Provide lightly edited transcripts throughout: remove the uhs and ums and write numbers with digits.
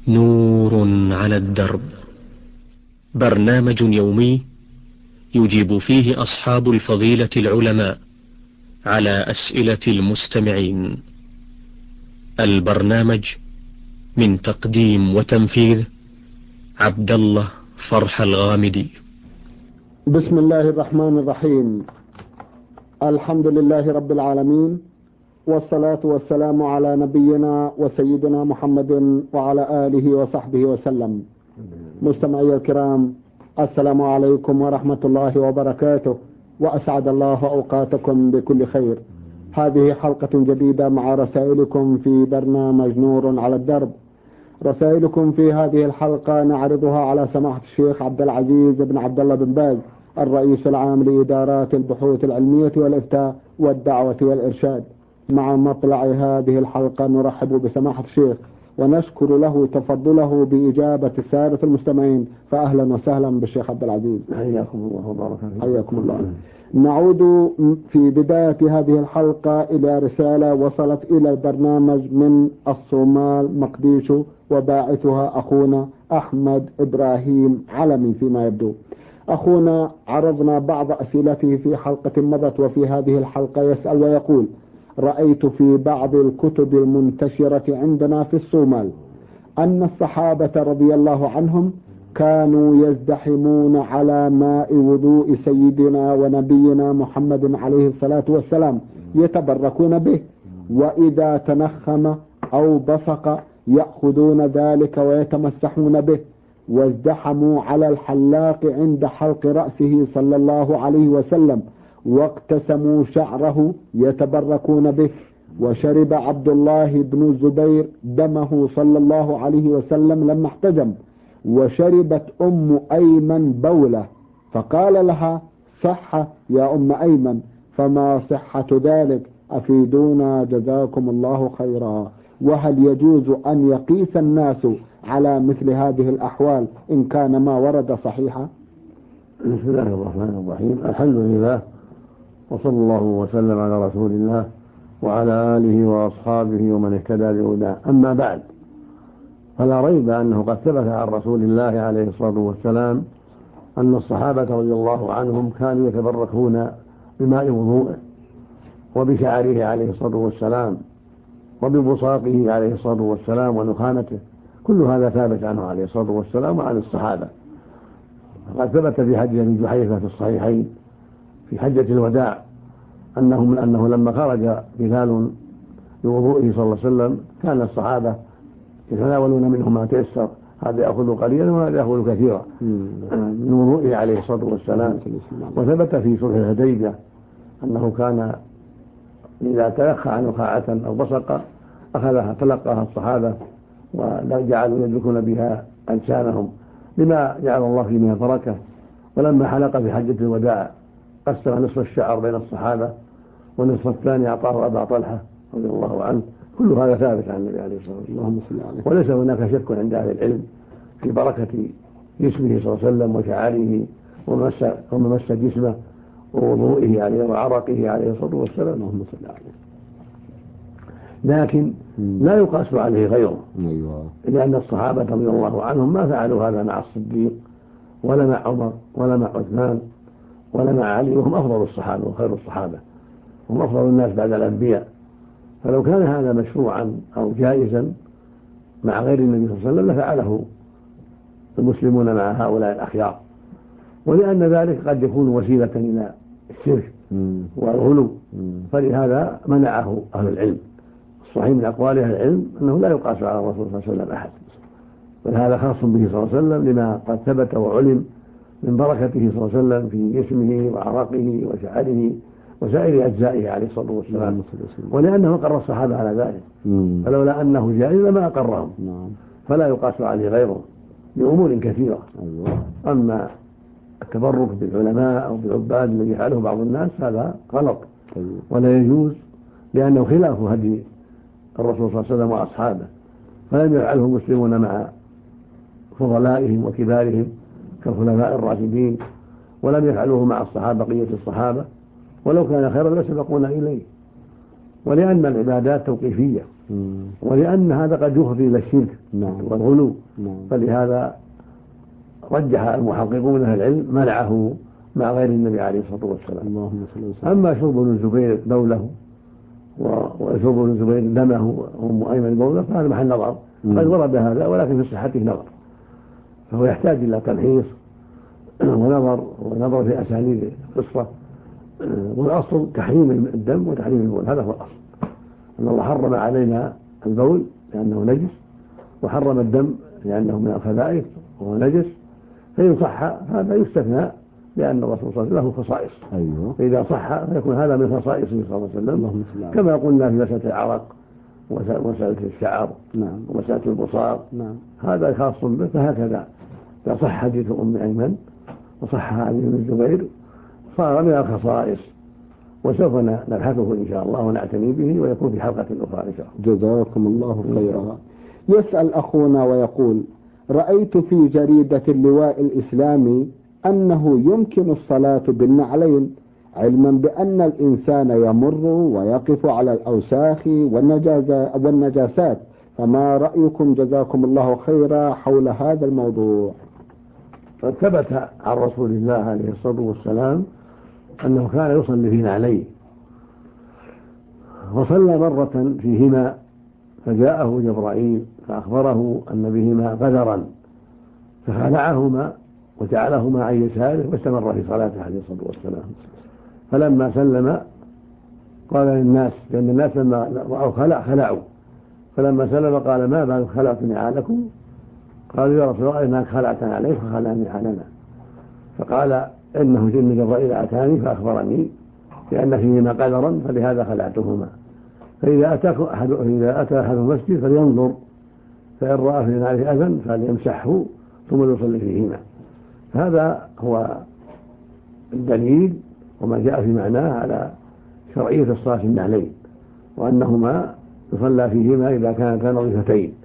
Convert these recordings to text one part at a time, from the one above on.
نور على الدرب، برنامج يومي يجيب فيه أصحاب الفضيلة العلماء على أسئلة المستمعين. البرنامج من تقديم وتنفيذ عبد الله فرح الغامدي. بسم الله الرحمن الرحيم. الحمد لله رب العالمين، والصلاة والسلام على نبينا وسيدنا محمد وعلى آله وصحبه وسلم. مستمعي الكرام، السلام عليكم ورحمة الله وبركاته، وأسعد الله أوقاتكم بكل خير. هذه حلقة جديدة مع رسائلكم في برنامج نور على الدرب. رسائلكم في هذه الحلقة نعرضها على سماحة الشيخ عبد العزيز بن عبد الله بن باز، الرئيس العام لإدارات البحوث العلمية والإفتاء والدعوة والإرشاد. مع مطلع هذه الحلقة نرحب بسماحة الشيخ ونشكر له تفضله بإجابة السادة المستمعين، فأهلا وسهلا بالشيخ عبد العزيز. حياكم الله وبارك فيكم. حياكم الله. نعود في بداية هذه الحلقة إلى رسالة وصلت إلى البرنامج من الصومال مقديشو، وباعثها أخونا أحمد إبراهيم علمي. فيما يبدو أخونا عرضنا بعض أسئلته في حلقة مضت، وفي هذه الحلقة يسأل ويقول: رأيت في بعض الكتب المنتشرة عندنا في الصومال أن الصحابة رضي الله عنهم كانوا يزدحمون على ماء وضوء سيدنا ونبينا محمد عليه الصلاة والسلام يتبركون به، وإذا تنخم أو بصق يأخذون ذلك ويتمسحون به، وازدحموا على الحلاق عند حلق رأسه صلى الله عليه وسلم واقتسموا شعره يتبركون به، وشرب عبد الله بن الزبير دمه صلى الله عليه وسلم لما احتجم، وشربت أم أيمن بولة فقال لها: صح يا أم أيمن، فما صحة ذلك؟ أفيدونا جزاكم الله خيرا. وهل يجوز أن يقيس الناس على مثل هذه الأحوال إن كان ما ورد صحيحا؟ بسم الله الرحمن الرحيم. الحمد لله، وصلى الله وسلم على رسول الله وعلى آله وأصحابه ومن اهتدى بهداه. أما بعد، فلا ريب أنه قد ثبت عن رسول الله عليه الصلاة والسلام أن الصحابة رضي الله عنهم كانوا يتبركون بماء وضوءه وبشعره عليه الصلاة والسلام وببصاقه عليه الصلاة والسلام ونخامته. كل هذا ثابت عنه عليه الصلاة والسلام وعن الصحابة. قد ثبت في حديث ابن جحيفة في الصحيحين في حجة الوداع أنه لما خرج بلال بوضوئه صلى الله عليه وسلم كان الصحابة يتناولون منه ما تيسر، هذا يأخذ قليلا وهذا يأخذ كثيرا من وضوئه عليه الصلاة والسلام. وثبت في صلح الحديبية أنه كان إذا تلقى نخاعة أو بصق أخذها تلقاها الصحابة وجعلوا يدركون بها ألسانهم لما جعل الله فيه من البركة. ولما حلق في حجة الوداع قسم نصف الشعر بين الصحابة والنصف الثاني أعطاه أبا طلحة رضي الله عنه. كل هذا ثابت عن النبي عليه الصلاة والسلام، وليس هناك شك عند أهل العلم في بركة جسمه صلى الله عليه وسلم وشعاره وممس جسمه ووضوئه عليه وعرقه عليه الصلاة والسلام. لكن لا يقاس عليه غيره، لأن الصحابة رضي الله عنهم ما فعلوا هذا مع الصديق ولا مع عمر ولا مع عثمان ولا مع علي، وهم أفضل الصحابة وخير الصحابة، هم أفضل الناس بعد الأنبياء. فلو كان هذا مشروعا أو جائزا مع غير النبي صلى الله عليه وسلم لفعله المسلمون مع هؤلاء الأخيار، ولأن ذلك قد يكون وسيلة إلى الشرك والغلو، فلهذا منعه أهل العلم. الصحيح من أقوال أهل العلم أنه لا يقاس على الرسول صلى الله عليه وسلم أحد، بل هذا خاص به صلى الله عليه وسلم لما قد ثبت وعلم من بركته صلى الله عليه وسلم في جسمه وعرقه وشعره وسائر أجزائه عليه الصلاة والسلام، ولأنه أقر الصحابة على ذلك، فلولا أنه جائز لما أقرهم، فلا يقاس عليه غيره بأمور كثيرة. أما التبرك بالعلماء أو بالعباد الذي يفعله بعض الناس هذا غلط ولا يجوز، لأنه خلاف هدي الرسول صلى الله عليه وسلم وأصحابه، فلم يفعله المسلمون مع فضلائهم وكبارهم كالخلفاء الراشدين، ولم يفعلوه مع الصحابة بقية الصحابة، ولو كان خيرا لسبقونا إليه. ولأن العبادات توقيفية ولأن هذا قد يفضي إلى الشرك والغلو، فلهذا رجح المحققون أهل العلم منعه مع غير النبي عليه الصلاة والسلام. أما شرب ابن الزبير بوله وشرب ابن الزبير دمه وأم أيمن بوله فهذا محل نظر، قد ورد هذا ولكن في صحته نظر، فهو يحتاج إلى تمحيص ونظر في أسانيد القصة. والأصل تحريم الدم وتحريم البول، هذا هو الأصل، أن الله حرم علينا البول لأنه نجس، وحرم الدم لأنه من الخبائث وهو نجس، فإن صح هذا يستثنى لأن الرسول صلى الله عليه وسلم له خصائص. فإذا صح فيكون هذا من خصائصه صلى الله عليه وسلم، كما قلنا في مسألة العرق ومسألة الشعر ومسألة البصار، هذا خاص به. فهكذا إذا صح حديث أم أيمن وصح حديث ابن الزبير صار من الخصائص، وسوف نبحثه إن شاء الله ونعتني به ويكون في حلقة أخرى إن شاء الله. جزاكم الله خيرا. يسأل أخونا ويقول: رأيت في جريدة اللواء الإسلامي أنه يمكن الصلاة بالنعلين، علما بأن الإنسان يمر ويقف على الأوساخ والنجاسات، فما رأيكم جزاكم الله خيرا حول هذا الموضوع؟ ثبت عن رسول الله عليه الصلاة والسلام أنه كان يصلي في نعلين، وصلى مرة فيهما فجاءه جبرائيل فأخبره أن بهما قدرا فخلعهما وجعلهما عن يساره واستمر في صلاته عليه الصلاة والسلام. فلما سلم قال للناس، لأن الناس لما رأوا خلعوا، فلما سلم قال: ما بال خلعت نعالكم؟ قالوا: يا رسول الله إنك خلعتنا عليك فخلع نعالنا. فقال: إنه جن جبرائيل أتاني فأخبرني لأن فيهما قدرا فلهذا خلعتهما، فإذا أتى أحد المسجد فلينظر، فإن رأى في نعله أذى فليمسحه ثم يصلي فيهما. هذا هو الدليل وما جاء في معناه على شرعية الصلاة في النعلين، وأنهما يصلى فيهما إذا كانتا نظيفتين.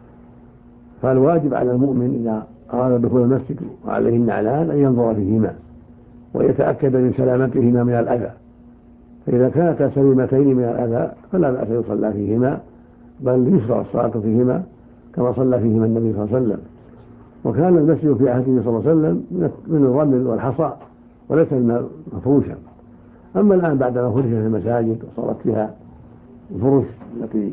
فالواجب على المؤمن إذا أراد دخول المسجد وعليه النعلان أن ينظر فيهما ويتأكد من سلامتهما من الأذى، فإذا كانتا سليمتين من الأذى فلا بأس يصلى فيهما، بل يشرع الصلاة فيهما كما صلى فيهما النبي صلى الله عليه وسلم. وكان المسجد في عهده صلى الله عليه وسلم من الرمل والحصى وليس مفروشا. أما الآن بعدما فرشت في المساجد وصارت فيها الفرش التي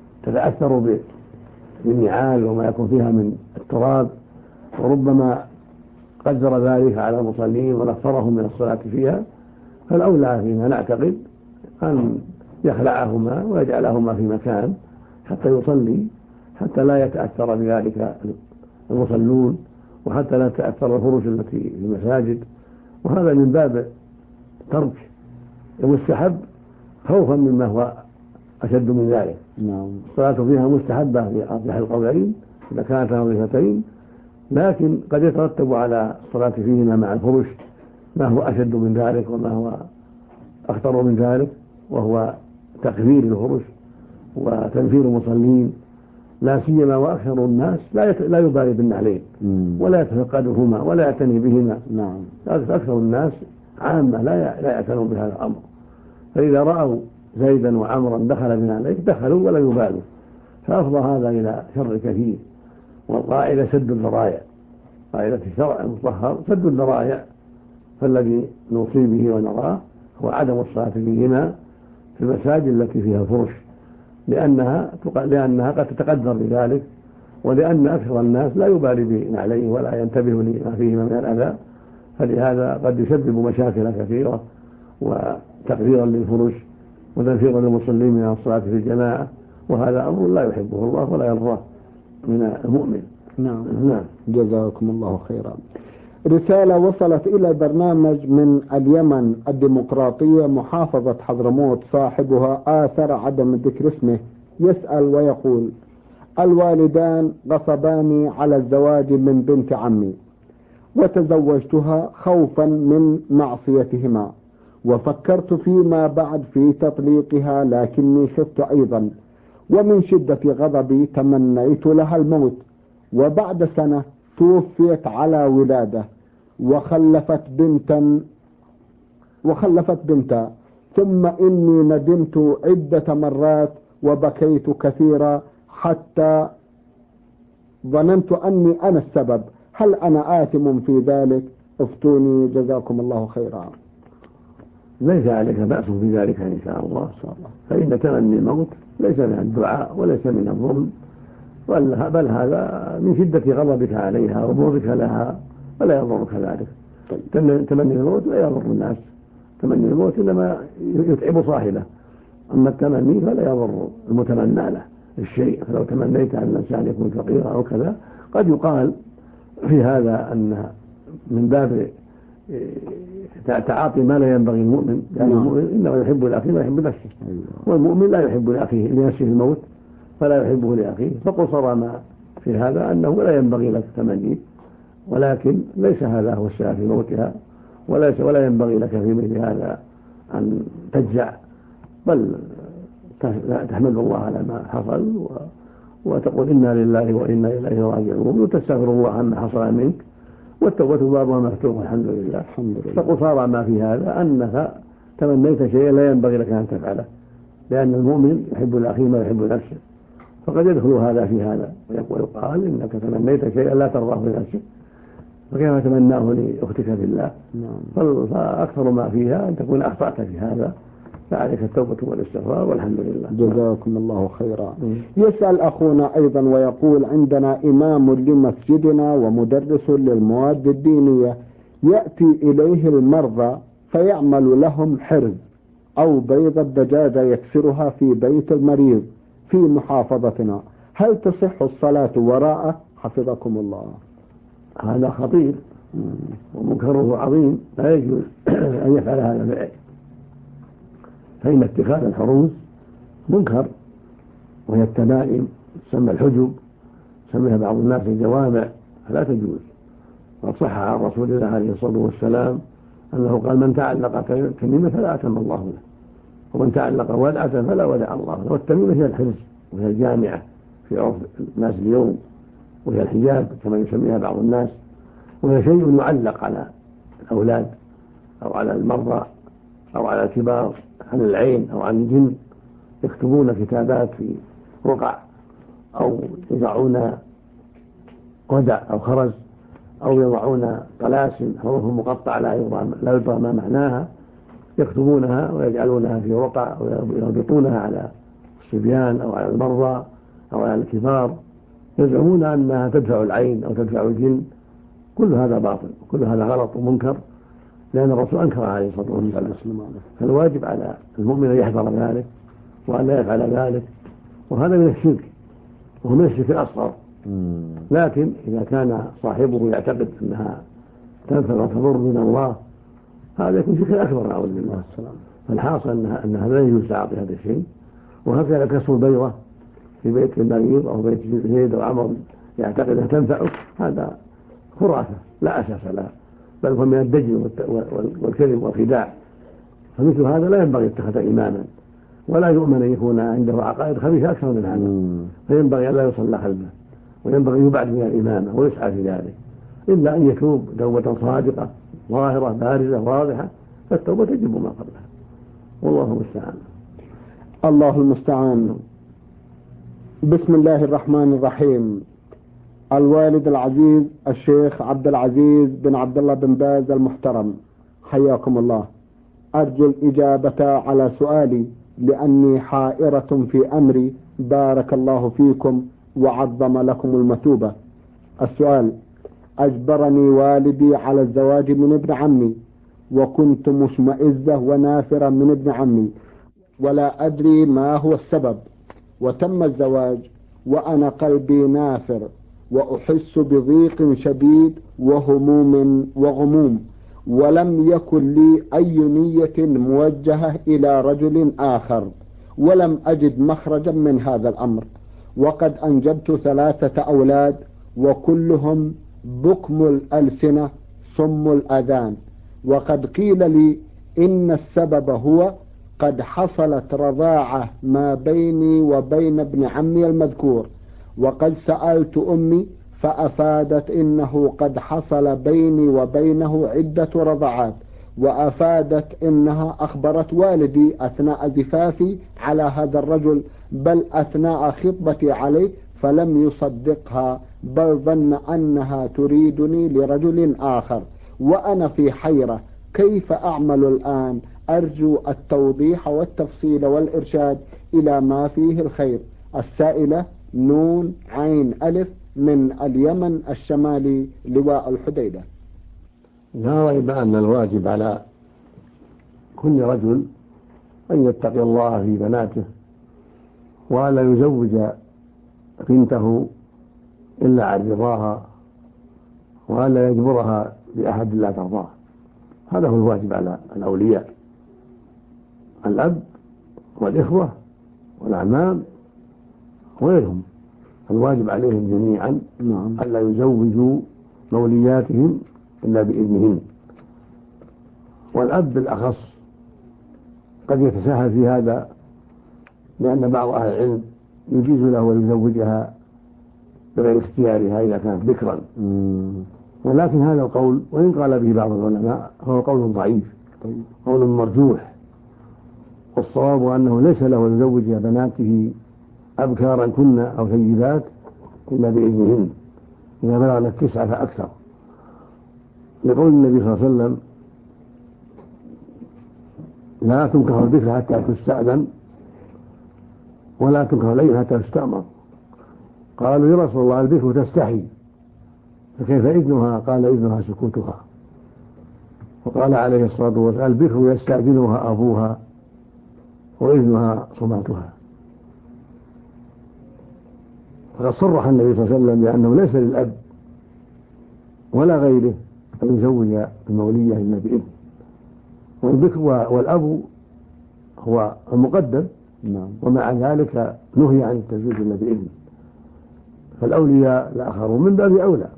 تتأثر بالنعال وما يكون فيها من التراب، وربما قدر ذلك على المصلين ونفرهم من الصلاة فيها، فالأولى فيما نعتقد أن يخلعهما ويجعلهما في مكان حتى يصلي، حتى لا يتأثر بذلك المصلون، وحتى لا تأثر الفرش التي في المساجد. وهذا من باب ترك المستحب خوفا مما هو أشد من ذلك. الصلاة فيها مستحبة في أصح القولين إذا كانت نظيفتين، لكن قد يترتب على الصلاة فيهما مع الفرش ما هو أشد من ذلك وما هو أخطر من ذلك، وهو تكثير الفرش وتنفير المصلين، لا سيما وأكثر الناس لا يبالي بالنعلين ولا يتفقدهما ولا يعتني بهما. أكثر الناس عامة لا يعتنون بهذا الأمر، فإذا رأوا زيدا وعمرا دخل بنعليه دخلوا ولا يبالوا، فأفضى هذا إلى شر كثير. والقاعدة سد الذرائع، قاعدة الشرع المطهر سد الذرائع، فالذي نوصي به ونراه هو عدم الصلاة فيهما في المساجد التي فيها الفرش، لأنها قد تتقدر بذلك، ولأن أكثر الناس لا يبالي بنعليه ولا ينتبه لما فيهما من الأذى، فلهذا قد يسبب مشاكل كثيرة وتقديرا للفرش وتنفيرا للمصلين من الصلاة في الجماعة، وهذا أمر لا يحبه الله ولا يرضاه من المؤمن. نعم. جزاكم الله خيرا. رسالة وصلت إلى البرنامج من اليمن الديمقراطية محافظة حضرموت، صاحبها آثر عدم ذكر اسمه، يسأل ويقول: الوالدان غصباني على الزواج من بنت عمي، وتزوجتها خوفا من معصيتهما، وفكرت فيما بعد في تطليقها لكني خفت أيضا، ومن شدة غضبي تمنيت لها الموت، وبعد سنة توفيت على ولادة وخلفت بنتا، ثم إني ندمت عدة مرات وبكيت كثيرا حتى ظننت أني أنا السبب، هل أنا آثم في ذلك؟ افتوني جزاكم الله خيرا. ليس عليك بأس في ذلك إن شاء الله، فإن تمني الموت ليس من الدعاء وليس من الظلم، بل هذا من شدة غضبك عليها وبغضك لها، ولا يضرك ذلك. تمني الموت لا يضر الناس، تمني الموت إنما يتعب صاحبه، أما التمني فلا يضر المتمنى له الشيء. فلو تمنيت أن الإنسان يكون فقيرا أو كذا، قد يقال في هذا أن من باب تعاطي ما لا ينبغي المؤمن، لأن المؤمن إنما يحب لأخيه ما يحب نفسه، والمؤمن لا يحب لأخيه لنفسه الموت فلا يحبه لأخيه، فقصر ما في هذا أنه لا ينبغي لك تمني، ولكن ليس هذا هو السبب في موتها، ولا ينبغي لك في مثل هذا أن تجزع، بل تحمد الله على ما حصل وتقول إنا لله وإنا إليه راجعون، وتستغفر الله عما حصل منك، والتوبة بابها مفتوح الحمد لله. فقصارى ما في هذا أنك تمنيت شيئا لا ينبغي لك أن تفعله، لأن المؤمن يحب لأخيه ما يحب نفسه، فقد يدخل هذا في هذا، ويقال إنك تمنيت شيئا لا ترضاه لنفسك، فكيف تمناه لأختك في الله؟ فأكثر ما فيها أن تكون أخطأت في هذا، فعليك التوبة والاستغفار والحمد لله. جزاكم الله خيرا. يسأل أخونا أيضا ويقول: عندنا إمام لمسجدنا ومدرس للمواد الدينية، يأتي إليه المرضى فيعمل لهم حرز أو بيض الدجاجة يكسرها في بيت المريض في محافظتنا، هل تصح الصلاة وراءه حفظكم الله؟ هذا خطير ومنكره عظيم، لا يجوز أن يفعل هذا الفعل، فإن اتخاذ الحروز منكر، وهي التمائم تسمى الحجب، سميها بعض الناس الجوامع، فلا تجوز. وقد صح عن رسول الله عليه الصلاة والسلام أنه قال: من تعلق تميمة فلا أتم الله له، ومن تعلق ودعة فلا ودع الله له. والتميمة هي الحرز، وهي الجامعة في عرف الناس اليوم، وهي الحجاب كما يسميها بعض الناس، وهي شيء يعلق على الأولاد أو على المرضى أو على الكبار عن العين أو عن الجن، يكتبون كتابات في رقع، أو يضعون ودع أو خرز، أو يضعون طلاسم حروف مقطعة لا يدرى ما معناها، يكتبونها ويجعلونها في رقع ويربطونها على الصبيان أو على المرضى أو على الكبار، يزعمون أنها تدفع العين أو تدفع الجن. كل هذا باطل، كل هذا غلط ومنكر، لأن الرسول أنكر عليه الصلاة والسلام. فالواجب على المؤمن أن يحذر ذلك وأن لا يفعل ذلك، وهذا من الشرك، وهو من الشرك الأصغر. لكن إذا كان صاحبه يعتقد أنها تنفع وتضر من الله، هذا يكون شرك أكبر نعوذ بالله. فالحاصل أنها لا يجوز تعاطي هذا الشيء. وهكذا كسر البيضة في بيت المريض أو بيت زيد أو عمر يعتقد أنها تنفعه، هذا خرافة لا أساس لها، بل هو من الدجل والكذب والخداع. فمثل هذا لا ينبغي اتخذ إماما، ولا يؤمن أن يكون عنده عقائد خبيثة أكثر من هذا، فينبغي أن لا يصلى خلفه، وينبغي أن يبعد من الإمامة ويسعى في ذلك، إلا أن يتوب توبة صادقة ظاهرة بارزة واضحة، فالتوبة تجب ما قبلها، والله المستعان. الله المستعان. بسم الله الرحمن الرحيم. الوالد العزيز الشيخ عبد العزيز بن عبد الله بن باز المحترم، حياكم الله. أرجو الإجابة على سؤالي لأني حائرة في أمري، بارك الله فيكم وعظم لكم المثوبة. السؤال: أجبرني والدي على الزواج من ابن عمي، وكنت مشمئزة ونافرة من ابن عمي، ولا أدري ما هو السبب، وتم الزواج وأنا قلبي نافر، وأحس بضيق شديد وهموم وغموم، ولم يكن لي أي نية موجهة إلى رجل آخر، ولم أجد مخرجا من هذا الأمر، وقد أنجبت 3 أولاد، وكلهم بكم الألسنة صم الأذان، وقد قيل لي إن السبب هو قد حصلت رضاعة ما بيني وبين ابن عمي المذكور، وقد سألت أمي فأفادت إنه قد حصل بيني وبينه عدة رضعات، وأفادت إنها أخبرت والدي أثناء زفافي على هذا الرجل، بل أثناء خطبتي عليه، فلم يصدقها، بل ظن أنها تريدني لرجل آخر، وأنا في حيرة، كيف أعمل الآن؟ أرجو التوضيح والتفصيل والإرشاد إلى ما فيه الخير. السائلة نون عين ألف من اليمن الشمالي، لواء الحديدة. لا ريب أن الواجب على كل رجل أن يتقي الله في بناته، ولا يزوج بنته إلا عن رضاها، ولا يجبرها بأحد لا ترضاه. هذا هو الواجب على الأولياء، الأب والإخوة والأعمام وغيرهم، الواجب عليهم جميعا ألا يزوجوا مولياتهم إلا بإذنهن. والأب بالأخص قد يتساهل في هذا، لأن بعض أهل العلم يجيز له ويزوجها بغير اختيارها إذا كانت بكرا، ولكن هذا القول وإن قال به بعض العلماء فهو قول ضعيف، قول مرجوح، والصواب أنه ليس له أن يزوج بناته أبكارا كن أو سيدات إلا بإذنهن إذا بلغنا 9 فأكثر، لقول النبي صلى الله عليه وسلم: لا تنكح البكر حتى تستأذن، ولا تنكح الأيم حتى تستأمر. قالوا: يا رسول الله، البكر تستحي فكيف إذنها؟ قال: إذنها سكوتها. وقال عليه الصلاة والسلام: البكر يستأذنها أبوها وإذنها صماتها. فقد صرح النبي صلى الله عليه وسلم بأنه ليس للأب ولا غيره أن يزوج المولية إلا بإذن، والبكر والأب هو المقدم، ومع ذلك نهي عن التزويج إلا بإذن، فالأولياء الآخرون من باب أولى.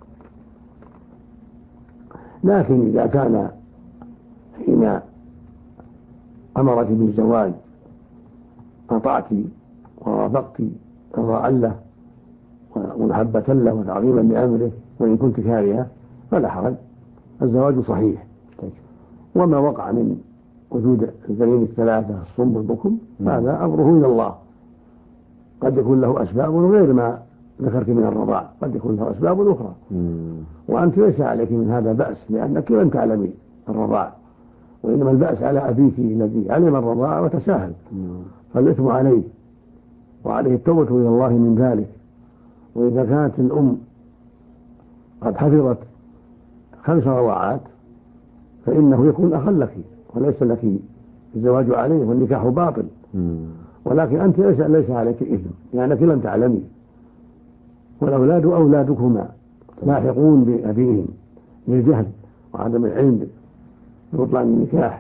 لكن إذا كان حين أمرك بالزواج أطعت ووافقت رضاء له ومحبة له وتعظيما لأمره، وإن كنت كارهة فلا حرج، الزواج صحيح. وما وقع من وجود البنين الثلاثة الصم والبكم هذا أمره إلى الله، قد يكون له أسباب غير ما ذكرت من الرضاع، قد يكون له أسباب أخرى، وأنت ليس عليك من هذا بأس لأنك لم تعلمي الرضاع، وإنما البأس على أبيك الذي علم الرضاع وتساهل، فالإثم عليه وعليه التوبة إلى الله من ذلك. وإذا كانت الأم قد حفظت 5 رضاعات فإنه يكون أخا لك وليس لك الزواج عليه والنكاح باطل، ولكن أنت ليس عليك إثم لأنك لم تعلمي. والأولاد أولادكما لاحقون بأبيهم للجهل وعدم العلم ببطلان النكاح،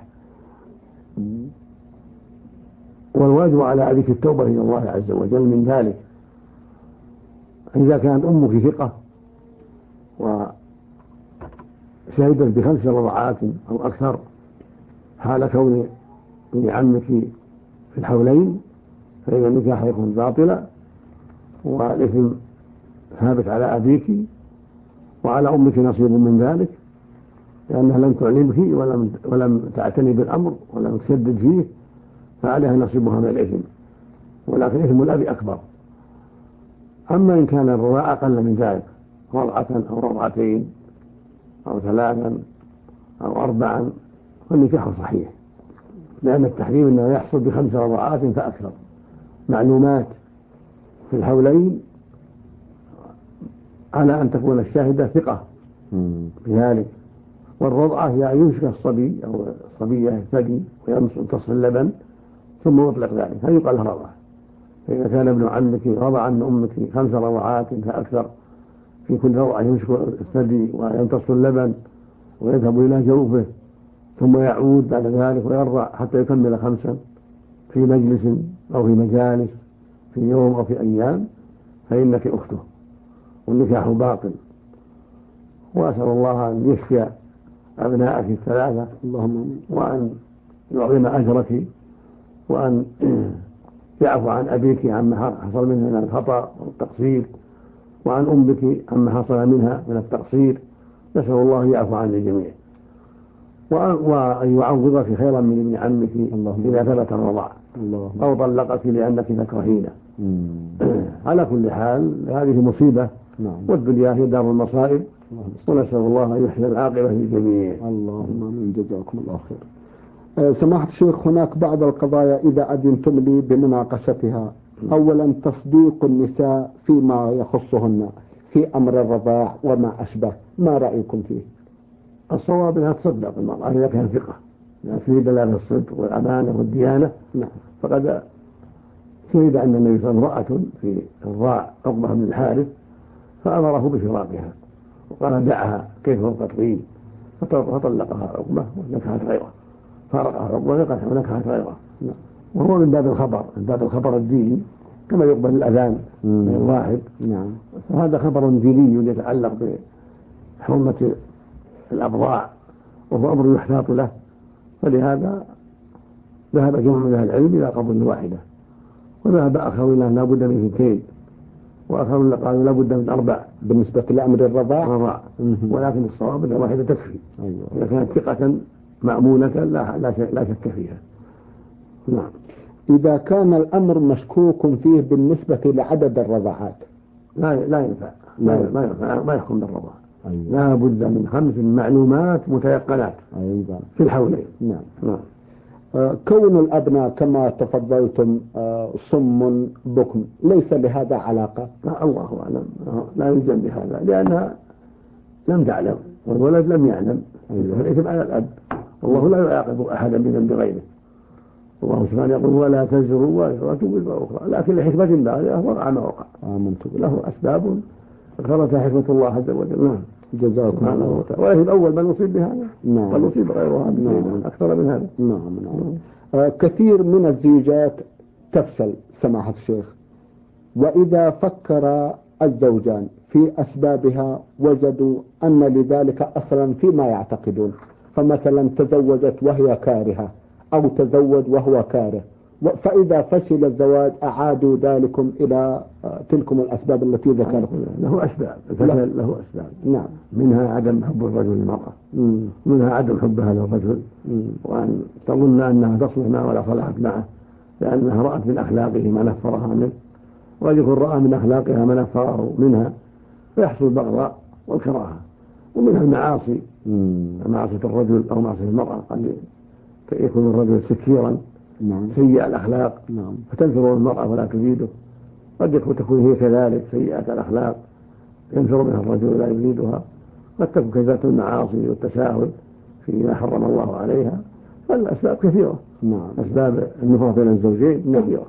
والواجب على أبيك التوبة إلى الله عز وجل من ذلك. إذا كانت أمك ثقة وشهدت ب5 رضعات أو أكثر حال كون ابن عمك في الحولين فإن النكاح يكون باطلا، والإثم ثابت على أبيك، وعلى أمك نصيب من ذلك لأنها لم تعلمك ولم تعتني بالأمر ولم تشدد فيه، فعليها نصيبها من الإثم، ولكن إثم الأب أكبر. أما إن كان الرضاع أقل من ذلك، رضعة أو رضعتين أو 3 أو 4، فالنكاح صحيح، لأن التحريم إنه يحصل ب5 رضعات فأكثر معلومات في الحولين، على أن تكون الشاهدة ثقة بذلك. والرضعة هي يمسك الصبي أو الصبية يهتدي ويمتص اللبن ثم يطلق ذلك، هذا يقال رضعة. فإذا كان ابن عمك رضع من أمك 5 رضعات فأكثر، في كل رضعة يمسك الثدي ويمتص اللبن ويذهب إلى جوفه ثم يعود بعد ذلك ويرضع حتى يكمل 5 في مجلس أو في مجالس في يوم أو في أيام، فإنك أخته والنكاح باطل. وأسأل الله أن يشفي أبنائك 3 وأن يعظم أجرك، وأن يعفو عن أبيك عما حصل منه من الخطأ والتقصير، وعن أمك عما حصل منها من التقصير. نسأل الله يعفو عن الجميع. وأن يعوضك خيرا من ابن عمك إذا ثبت الرضاع أو طلقك لأنك تكرهينه. على كل حال هذه مصيبة، والدنيا هي دار المصائب، ونسأل الله أن يحسن العاقبة للجميع. اللهم آمين. جزاكم الله خير. سماحة الشيخ، هناك بعض القضايا إذا أذنتم لي بمناقشتها. أولا، تصديق النساء فيما يخصهن في أمر الرضاع وما أشبه، ما رأيكم فيه؟ الصواب أنها تصدق المرأة إذا كان ثقة، يعني فيه دلالة الصدق والأمانة والديانة. فقد شهد أن النبي صلى الله عليه وسلم امرأة في الرضاع عقبة بن الحارث فأمره بفراقها وقال دعها كيف فوق طويل، فطلقها عقبة ونكحت غيره، فارقها عقبة ونكحت غيره. وهو من باب الخبر، من باب الخبر الديني، كما يقبل الأذان من الواحد. فهذا خبر ديني يتعلق بحرمة الأبضاع، وهو أمر يحتاط له، فلهذا ذهب جمع من أهل العلم إلى قبول واحدة، وذهب آخر إلى لا بد من 2، وآخرون قالوا لا بد من 4 بالنسبة لأمر الرضاع. ولكن الصواب أن واحدة تكفي إذا كانت ثقة مأمونة لا شك فيها. نعم. إذا كان الأمر مشكوك فيه بالنسبة لعدد الرضاعات لا ينفع، ما يحكم بالرضاع. لا بد من 5 معلومات متيقنات في الحولين. نعم. كون الأبناء كما تفضلتم صم بكم ليس لهذا علاقة؟ الله أعلم، لا يلزم بهذا لأنها لم تعلم والولد لم يعلم، فالإثم على الأب، والله لا يعاقب أحدا بذنب غيره. الله سبحانه يقول ولا تزر وازرة وزر أخرى، لكن لحكمة بالغة وقع ما وقع، له أسباب ذكرتها حكمة الله عز وجل. جزاكم الله خيرا. ولكن أول من نصيب بهذا بل نصيب غيرها أكثر من هذا. كثير من الزيجات تفشل سماحة الشيخ، وإذا فكر الزوجان في أسبابها وجدوا أن لذلك أصلا فيما يعتقدون، فمثلا تزوجت وهي كارهة أو تزوج وهو كاره، فإذا فشل الزواج أعادوا ذلكم إلى تلكم الأسباب التي ذكرتم. له أسباب، له أسباب. منها عدم حب الرجل للمرأة، منها عدم حبها للرجل، وأن تظن أنها تصلح معه ولا صلحت معه لأنها رأت من أخلاقه ما نفرها منه، وقد يكون رأى من أخلاقها ما نفره منها، فيحصل البغضاء والكراهة. ومنها المعاصي، معصية الرجل أو معصية المرأة، قد يكون الرجل سكيرا سيء الأخلاق فتنفر المرأة ولا تريده، قد تكون هي كذلك سيئة الأخلاق ينفر منها الرجل ولا يريدها، قد تكون كذلك المعاصي والتساهل فيما حرم الله عليها. فالأسباب كثيرة. أسباب النفرة بين الزوجين كثيرة.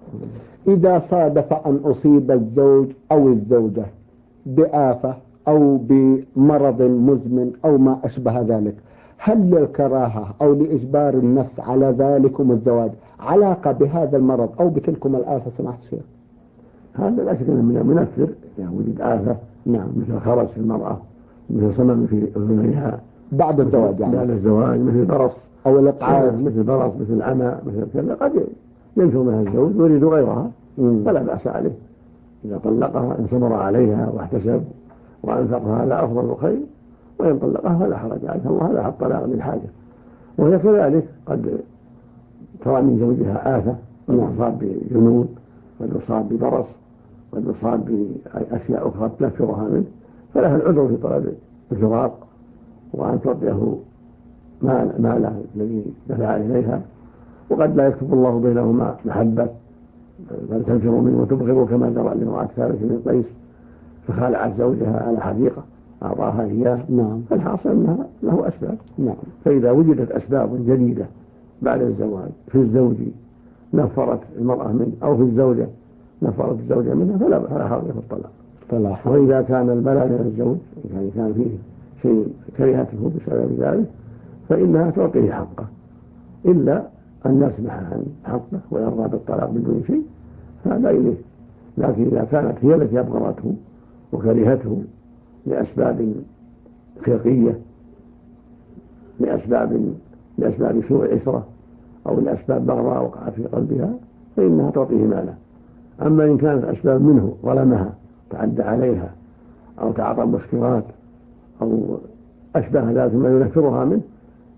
إذا صادف أن أصيب الزوج أو الزوجة بآفة أو بمرض مزمن أو ما أشبه ذلك، هل للكراهة أو لإجبار النفس على ذلكم الزواج علاقة بهذا المرض أو بتلكم الآفة سماحة الشيخ؟ هذا لا شك أنه منفر إذا وجد آفة، مثل خرس في المرأة، مثل صمم في أذنيها بعد الزواج، بعد الزواج، مثل برص أو الإقعاد، مثل برص، مثل عمى، مثل كذا، قد ينفر منها الزوج ويريد غيرها، فلا بأس عليه إذا طلقها إن صبر عليها واحتسب وأنفقها على أفضل الخير، وإن طلقها فلا حرج عليه، الله لا حط طلاق للحاجة. وهي كذلك قد ترى من زوجها آفة، قد يصاب بجنون، قد يصاب ببرص، قد يصاب بأشياء أخرى تنفرها منه، فلها العذر في طلب الفراق وأن تعطيه ماله الذي دفع إليها. وقد لا يكتب الله بينهما محبة بل تنفر منه وتبغضه، كما جرى لامرأة ثابت بن قيس فخالعت زوجها على حديقة أعطاها إياه. فالحاصل أنها له أسباب. فإذا وجدت أسباب جديدة بعد الزواج في الزوج نفرت المرأة منه أو في الزوجة نفرت الزوجة منها فلا حرج في الطلاق. وإذا كان البلاء من الزوج يعني كان فيه شيء كرهته بسبب ذلك فإنها تعطيه حقه، إلا أن يسمح عن حقه ويرضى بالطلاق بدون شيء فهذا إليه. لكن إذا كانت هي التي أبغضته وكرهته لأسباب خلقية، لأسباب سوء عشرة أو لأسباب بغضاء وقعت في قلبها، فإنها تعطيه ماله. أما إن كانت أسباب منه ظلمها تعدى عليها أو تعاطى مسكرات أو أشبه ذلك ما ينفرها منه،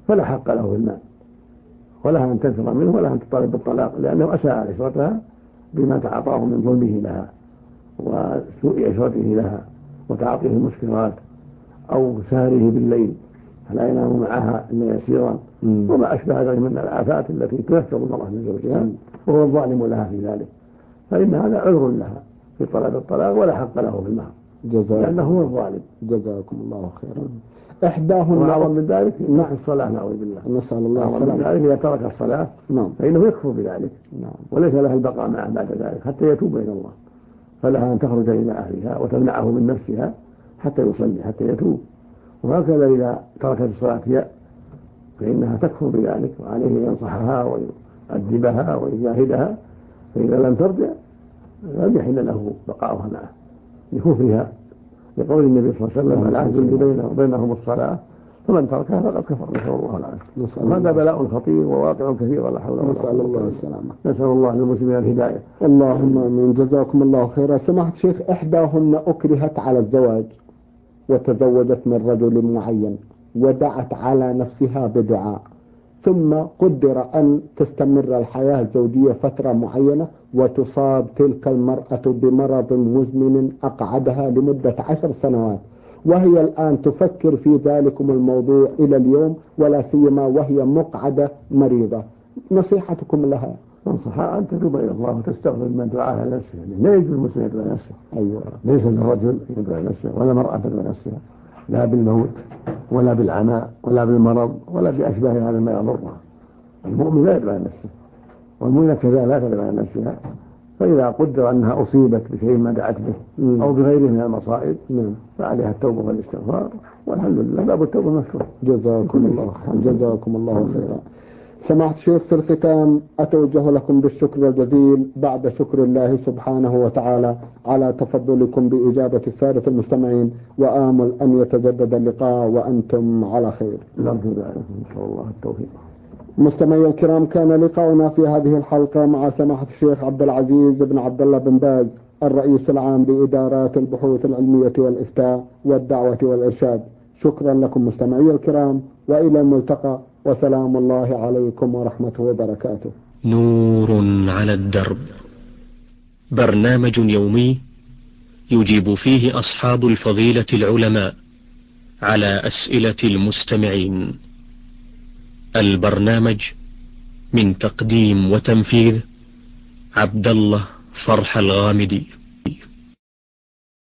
فلا حق له في المال، ولا أن تنفر منه ولا أن تطالب بالطلاق، لأنه أساء عشرتها بما تعاطاه من ظلمه لها وسوء عشرته لها وتعاطيه المسكرات أو سهره بالليل فلا ينام معها إلا يسيرا وما أشبه ذلك من الآفات التي تنفر المرأة من زوجها وهو الظالم لها في ذلك، فإن هذا عذر لها في طلب الطلاق ولا حق له في المهر لأنه هو الظالم. جزاكم الله خيرا. إحداهن وأعظم من ذلك ترك الصلاة، نعوذ بالله، نسأل الله السلامة. من ذلك إذا ترك الصلاة فإنه يكفر بذلك وليس له البقاء معه بعد ذلك حتى يتوب إلى الله، فلها أن تخرج إلى أهلها وتمنعه من نفسها حتى يصلي حتى يتوب. وهكذا إذا تركت الصلاة هي فإنها تكفر بذلك، وعليه أن ينصحها ويؤدبها ويجاهدها، فإذا لم ترجع لم يحل له بقاؤها معه لكفرها، لقول النبي صلى الله عليه وسلم العهد الذي بينهم الصلاة فمن تركها فقد كفر، نسأل الله العافية. وهذا بلاء خطير وواقع كثير ولا حول ولا قوة. نسأل الله السلامة. نسأل الله للمسلمين الهداية. اللهم آمين. جزاكم الله خيرا. سماحة الشيخ، إحداهن أكرهت على الزواج وتزوجت من رجل معين ودعت على نفسها بدعاء، ثم قدر أن تستمر الحياة الزوجية فترة معينة وتصاب تلك المرأة بمرض مزمن أقعدها لمدة 10 سنوات، وهي الآن تفكر في ذلكم الموضوع إلى اليوم، ولا سيما وهي مقعدة مريضة، نصيحتكم لها؟ ننصحها أن تتوب إلى الله وتستغفر من دعاها على نفسها، لا يجوز المسلم يدعو نفسه. أيوة. ليس للرجل يدعو نفسه ولا مرأة تدعو نفسها، لا بالموت ولا بالعناء ولا بالمرض ولا بأشباه هذا ما يضرها. المؤمن لا يدعو نفسه والمؤمنة كذا لا تدعو نفسها، فإذا قدر أنها أصيبت بشيء ما دعت به أو بغيره من المصائب فعليها التوبة والاستغفار، والحمد لله باب التوبة مفتوح. جزاكم الله خيرا. سماحة الشيخ، في الختام أتوجه لكم بالشكر الجزيل بعد شكر الله سبحانه وتعالى على تفضلكم بإجابة السادة المستمعين، وآمل أن يتجدد اللقاء وأنتم على خير. نرجو ذلك إن شاء الله التوفيق. مستمعي الكرام، كان لقاؤنا في هذه الحلقة مع سماحة الشيخ عبد العزيز بن عبد الله بن باز، الرئيس العام لإدارات البحوث العلمية والإفتاء والدعوة والإرشاد. شكرا لكم مستمعي الكرام، وإلى الملتقى، وسلام الله عليكم ورحمته وبركاته. نور على الدرب، برنامج يومي يجيب فيه أصحاب الفضيلة العلماء على أسئلة المستمعين. البرنامج من تقديم وتنفيذ عبد الله فرح الغامدي.